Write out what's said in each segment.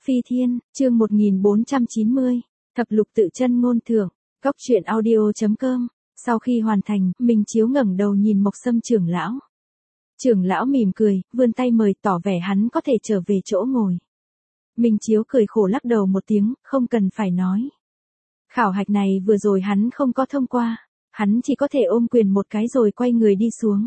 Phi Thiên, chương 1490, thập lục tự chân ngôn thưởng, Cóc truyện audio.com. Sau khi hoàn thành, Minh Chiếu ngẩng đầu nhìn Mộc Sâm trưởng lão. Trưởng lão mỉm cười, vươn tay mời tỏ vẻ hắn có thể trở về chỗ ngồi. Minh Chiếu cười khổ lắc đầu một tiếng, không cần phải nói. Khảo hạch này vừa rồi hắn không có thông qua, hắn chỉ có thể ôm quyền một cái rồi quay người đi xuống.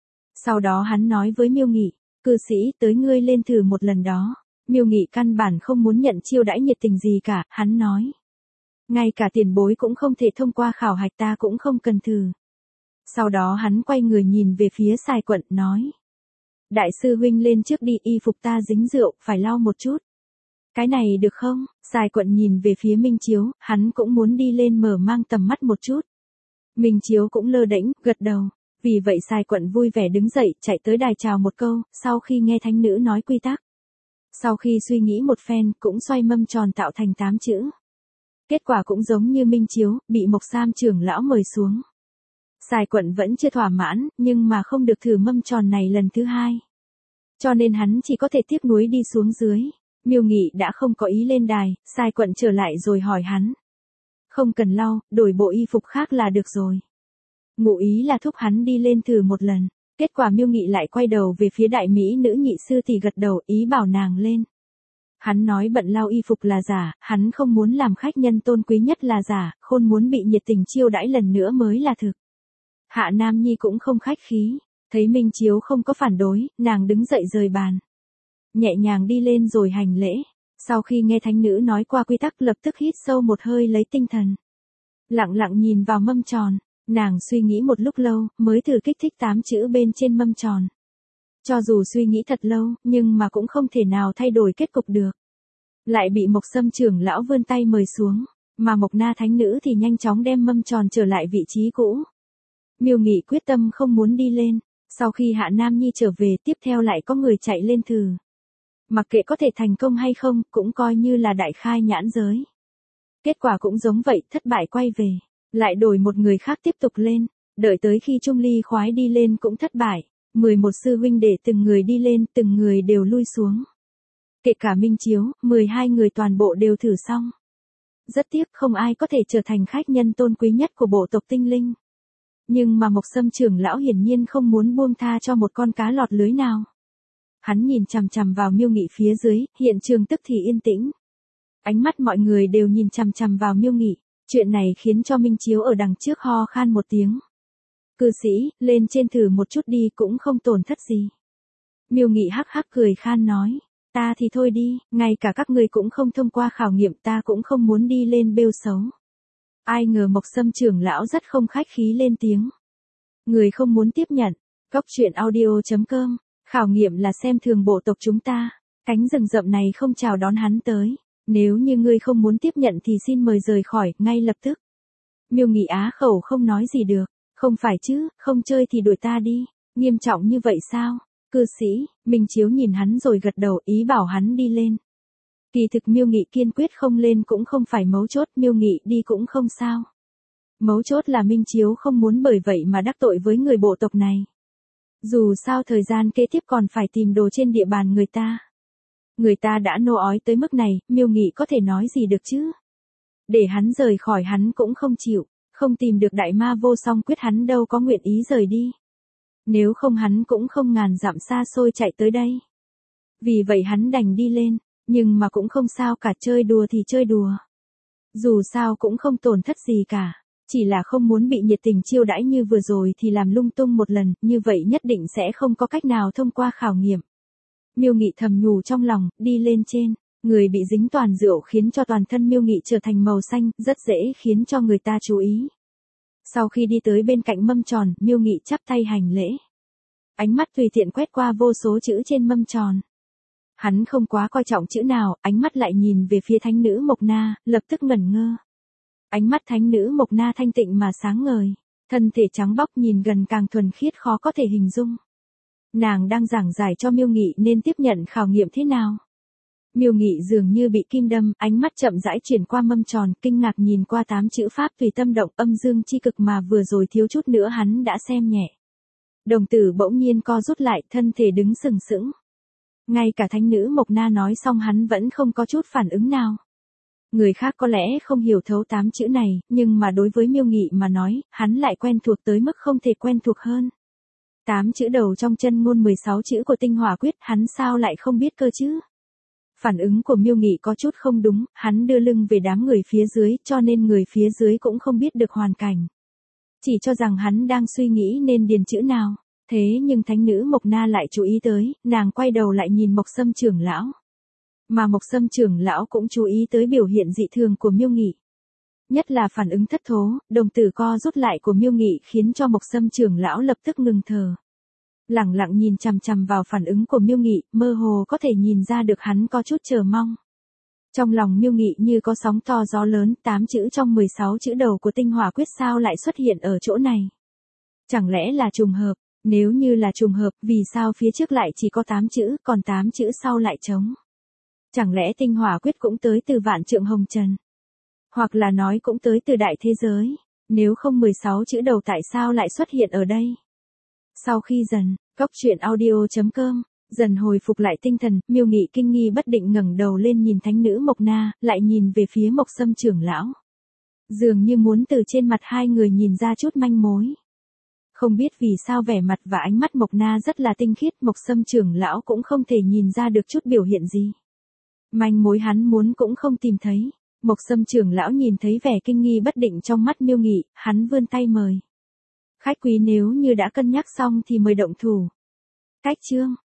Sau đó hắn nói với Miêu Nghị, cư sĩ tới ngươi lên thử một lần đó. Miêu Nghị căn bản không muốn nhận chiêu đãi nhiệt tình gì cả, hắn nói. Ngay cả tiền bối cũng không thể thông qua khảo hạch ta cũng không cần thử. Sau đó hắn quay người nhìn về phía Sài Quận, nói. Đại sư huynh lên trước đi, y phục ta dính rượu, phải lau một chút. Cái này được không? Sài Quận nhìn về phía Minh Chiếu, hắn cũng muốn đi lên mở mang tầm mắt một chút. Minh Chiếu cũng lơ đễnh, gật đầu. Vì vậy Sài Quận vui vẻ đứng dậy, chạy tới đài chào một câu, sau khi nghe thánh nữ nói quy tắc. Sau khi suy nghĩ một phen, cũng xoay mâm tròn tạo thành 8 chữ. Kết quả cũng giống như Minh Chiếu, bị Mộc Sam trưởng lão mời xuống. Sài Quận vẫn chưa thỏa mãn, nhưng mà không được thử mâm tròn này lần thứ hai. Cho nên hắn chỉ có thể tiếc nuối đi xuống dưới. Miêu Nghị đã không có ý lên đài, Sài Quận trở lại rồi hỏi hắn. Không cần lau, đổi bộ y phục khác là được rồi. Ngụ ý là thúc hắn đi lên thử một lần. Kết quả Miêu Nghị lại quay đầu về phía đại mỹ nữ nhị sư thì gật đầu ý bảo nàng lên. Hắn nói bận lau y phục là giả, hắn không muốn làm khách nhân tôn quý nhất là giả, khôn muốn bị nhiệt tình chiêu đãi lần nữa mới là thực. Hạ Nam Nhi cũng không khách khí, thấy Minh Chiếu không có phản đối, nàng đứng dậy rời bàn. Nhẹ nhàng đi lên rồi hành lễ, sau khi nghe thánh nữ nói qua quy tắc lập tức hít sâu một hơi lấy tinh thần. Lặng lặng nhìn vào mâm tròn, nàng suy nghĩ một lúc lâu, mới thử kích thích 8 chữ bên trên mâm tròn. Cho dù suy nghĩ thật lâu, nhưng mà cũng không thể nào thay đổi kết cục được. Lại bị Mộc Sâm trưởng lão vươn tay mời xuống, mà Mộc Na thánh nữ thì nhanh chóng đem mâm tròn trở lại vị trí cũ. Miêu Nghị quyết tâm không muốn đi lên, sau khi Hạ Nam Nhi trở về tiếp theo lại có người chạy lên thử. Mặc kệ có thể thành công hay không, cũng coi như là đại khai nhãn giới. Kết quả cũng giống vậy, thất bại quay về, lại đổi một người khác tiếp tục lên, đợi tới khi Trung Ly khoái đi lên cũng thất bại. 11 sư huynh để từng người đi lên, từng người đều lui xuống. Kể cả Minh Chiếu, 12 người toàn bộ đều thử xong. Rất tiếc không ai có thể trở thành khách nhân tôn quý nhất của bộ tộc tinh linh. Nhưng mà Mộc Sâm trưởng lão hiển nhiên không muốn buông tha cho một con cá lọt lưới nào. Hắn nhìn chằm chằm vào Miêu Nghị phía dưới, hiện trường tức thì yên tĩnh. Ánh mắt mọi người đều nhìn chằm chằm vào Miêu Nghị, chuyện này khiến cho Minh Chiếu ở đằng trước ho khan một tiếng. Cư sĩ, lên trên thử một chút đi cũng không tổn thất gì. Miêu Nghị hắc hắc cười khan nói, ta thì thôi đi, ngay cả các ngươi cũng không thông qua khảo nghiệm ta cũng không muốn đi lên bêu xấu. Ai ngờ Mộc Sâm trưởng lão rất không khách khí lên tiếng. Người không muốn tiếp nhận, Cóc truyện audio.com, khảo nghiệm là xem thường bộ tộc chúng ta, cánh rừng rậm này không chào đón hắn tới. Nếu như ngươi không muốn tiếp nhận thì xin mời rời khỏi, ngay lập tức. Miêu Nghị á khẩu không nói gì được. Không phải chứ, không chơi thì đuổi ta đi, nghiêm trọng như vậy sao? Cư sĩ, Minh Chiếu nhìn hắn rồi gật đầu ý bảo hắn đi lên. Kỳ thực Miêu Nghị kiên quyết không lên cũng không phải mấu chốt, Miêu Nghị đi cũng không sao. Mấu chốt là Minh Chiếu không muốn bởi vậy mà đắc tội với người bộ tộc này. Dù sao thời gian kế tiếp còn phải tìm đồ trên địa bàn người ta. Người ta đã nô ói tới mức này, Miêu Nghị có thể nói gì được chứ? Để hắn rời khỏi hắn cũng không chịu. Không tìm được đại ma vô song quyết hắn đâu có nguyện ý rời đi. Nếu không hắn cũng không ngàn dặm xa xôi chạy tới đây. Vì vậy hắn đành đi lên, nhưng mà cũng không sao cả, chơi đùa thì chơi đùa. Dù sao cũng không tổn thất gì cả, chỉ là không muốn bị nhiệt tình chiêu đãi như vừa rồi thì làm lung tung một lần, như vậy nhất định sẽ không có cách nào thông qua khảo nghiệm. Miêu Nghị thầm nhủ trong lòng, đi lên trên. Người bị dính toàn rượu khiến cho toàn thân Miêu Nghị trở thành màu xanh, rất dễ khiến cho người ta chú ý. Sau khi đi tới bên cạnh mâm tròn, Miêu Nghị chắp tay hành lễ. Ánh mắt tùy tiện quét qua vô số chữ trên mâm tròn. Hắn không quá coi trọng chữ nào, ánh mắt lại nhìn về phía thánh nữ Mộc Na, lập tức ngẩn ngơ. Ánh mắt thánh nữ Mộc Na thanh tịnh mà sáng ngời, thân thể trắng bóc nhìn gần càng thuần khiết khó có thể hình dung. Nàng đang giảng giải cho Miêu Nghị nên tiếp nhận khảo nghiệm thế nào. Miêu Nghị dường như bị kim đâm, ánh mắt chậm rãi chuyển qua mâm tròn, kinh ngạc nhìn qua 8 chữ pháp tùy tâm động âm dương chi cực mà vừa rồi thiếu chút nữa hắn đã xem nhẹ. Đồng tử bỗng nhiên co rút lại, thân thể đứng sừng sững. Ngay cả thánh nữ Mộc Na nói xong hắn vẫn không có chút phản ứng nào. Người khác có lẽ không hiểu thấu 8 chữ này, nhưng mà đối với Miêu Nghị mà nói, hắn lại quen thuộc tới mức không thể quen thuộc hơn. 8 chữ đầu trong chân ngôn 16 chữ của tinh hỏa quyết, hắn sao lại không biết cơ chứ? Phản ứng của Miêu Nghị có chút không đúng, hắn đưa lưng về đám người phía dưới, cho nên người phía dưới cũng không biết được hoàn cảnh. Chỉ cho rằng hắn đang suy nghĩ nên điền chữ nào. Thế nhưng thánh nữ Mộc Na lại chú ý tới, nàng quay đầu lại nhìn Mộc Sâm trưởng lão. Mà Mộc Sâm trưởng lão cũng chú ý tới biểu hiện dị thường của Miêu Nghị. Nhất là phản ứng thất thố, đồng tử co rút lại của Miêu Nghị khiến cho Mộc Sâm trưởng lão lập tức ngừng thở. Lẳng lặng nhìn chằm chằm vào phản ứng của Miêu Nghị, mơ hồ có thể nhìn ra được hắn có chút chờ mong. Trong lòng Miêu Nghị như có sóng to gió lớn, 8 chữ trong 16 chữ đầu của tinh hỏa quyết sao lại xuất hiện ở chỗ này. Chẳng lẽ là trùng hợp? Nếu như là trùng hợp, vì sao phía trước lại chỉ có 8 chữ, còn 8 chữ sau lại trống? Chẳng lẽ tinh hỏa quyết cũng tới từ vạn trượng hồng trần? Hoặc là nói cũng tới từ đại thế giới? Nếu không 16 chữ đầu tại sao lại xuất hiện ở đây? Sau khi góc truyện audio.com dần hồi phục lại tinh thần, Miêu Nghị kinh nghi bất định ngẩng đầu lên nhìn thánh nữ Mộc Na, lại nhìn về phía Mộc Sâm trưởng lão. Dường như muốn từ trên mặt hai người nhìn ra chút manh mối. Không biết vì sao vẻ mặt và ánh mắt Mộc Na rất là tinh khiết, Mộc Sâm trưởng lão cũng không thể nhìn ra được chút biểu hiện gì. Manh mối hắn muốn cũng không tìm thấy. Mộc Sâm trưởng lão nhìn thấy vẻ kinh nghi bất định trong mắt Miêu Nghị, hắn vươn tay mời. Khách quý nếu như đã cân nhắc xong thì mời động thủ. Cách chương